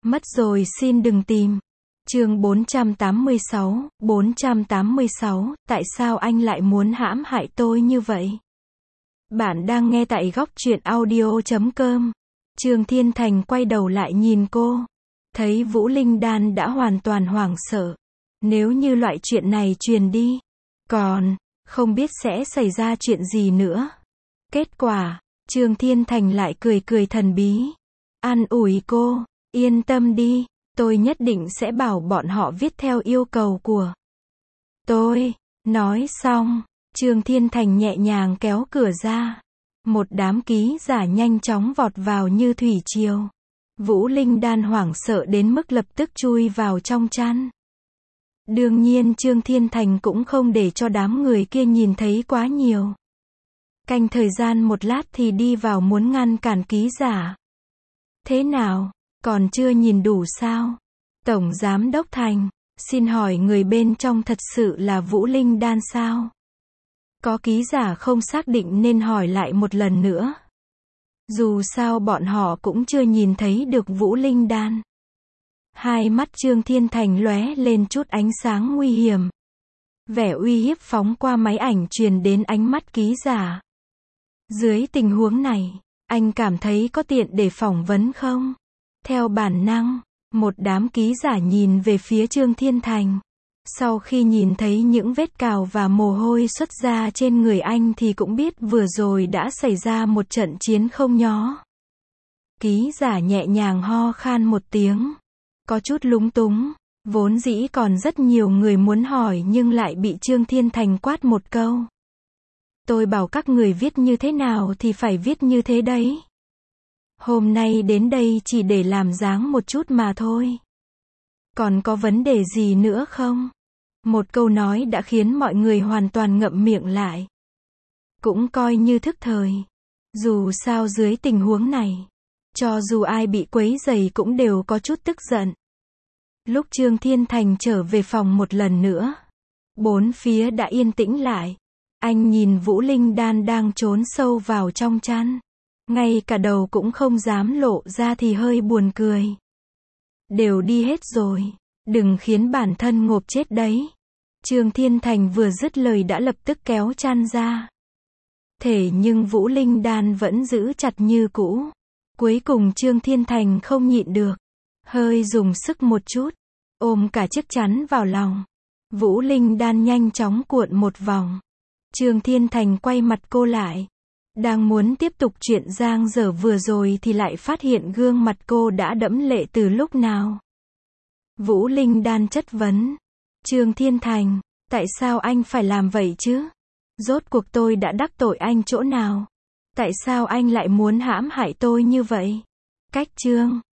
Mất rồi xin đừng tìm. Chương 486, tại sao anh lại muốn hãm hại tôi như vậy? Bạn đang nghe tại góc truyện audio.com. Trương Thiên Thành quay đầu lại nhìn cô. Thấy Vũ Linh Đan đã hoàn toàn hoảng sợ. Nếu như loại chuyện này truyền đi, còn không biết sẽ xảy ra chuyện gì nữa. Kết quả, Trương Thiên Thành lại cười cười thần bí. An ủi cô, yên tâm đi, tôi nhất định sẽ bảo bọn họ viết theo yêu cầu của tôi. Nói xong, Trương Thiên Thành nhẹ nhàng kéo cửa ra. Một đám ký giả nhanh chóng vọt vào như thủy triều. Vũ Linh Đan hoảng sợ đến mức lập tức chui vào trong chăn. Đương nhiên Trương Thiên Thành cũng không để cho đám người kia nhìn thấy quá nhiều. Canh thời gian một lát thì đi vào muốn ngăn cản ký giả. Thế nào, còn chưa nhìn đủ sao? Tổng Giám Đốc Thành, xin hỏi người bên trong thật sự là Vũ Linh Đan sao? Có ký giả không xác định nên hỏi lại một lần nữa. Dù sao bọn họ cũng chưa nhìn thấy được Vũ Linh Đan. Hai mắt Trương Thiên Thành lóe lên chút ánh sáng nguy hiểm. Vẻ uy hiếp phóng qua máy ảnh truyền đến ánh mắt ký giả. Dưới tình huống này, anh cảm thấy có tiện để phỏng vấn không? Theo bản năng, một đám ký giả nhìn về phía Trương Thiên Thành. Sau khi nhìn thấy những vết cào và mồ hôi xuất ra trên người anh thì cũng biết vừa rồi đã xảy ra một trận chiến không nhỏ. Ký giả nhẹ nhàng ho khan một tiếng. Có chút lúng túng. Vốn dĩ còn rất nhiều người muốn hỏi nhưng lại bị Trương Thiên Thành quát một câu. Tôi bảo các người viết như thế nào thì phải viết như thế đấy. Hôm nay đến đây chỉ để làm dáng một chút mà thôi. Còn có vấn đề gì nữa không? Một câu nói đã khiến mọi người hoàn toàn ngậm miệng lại. Cũng coi như thức thời. Dù sao dưới tình huống này, cho dù ai bị quấy rầy cũng đều có chút tức giận. Lúc Trương Thiên Thành trở về phòng một lần nữa, bốn phía đã yên tĩnh lại. Anh nhìn Vũ Linh Đan đang trốn sâu vào trong chăn. Ngay cả đầu cũng không dám lộ ra thì hơi buồn cười. Đều đi hết rồi, đừng khiến bản thân ngộp chết đấy. Trương Thiên Thành vừa dứt lời đã lập tức kéo chăn ra. Thế nhưng Vũ Linh Đan vẫn giữ chặt như cũ. Cuối cùng Trương Thiên Thành không nhịn được. Hơi dùng sức một chút, ôm cả chiếc chăn vào lòng. Vũ Linh Đan nhanh chóng cuộn một vòng. Trương Thiên Thành quay mặt cô lại. Đang muốn tiếp tục chuyện giang dở vừa rồi thì lại phát hiện gương mặt cô đã đẫm lệ từ lúc nào. Vũ Linh Đan chất vấn. Trương Thiên Thành, tại sao anh phải làm vậy chứ? Rốt cuộc tôi đã đắc tội anh chỗ nào? Tại sao anh lại muốn hãm hại tôi như vậy? Cách chương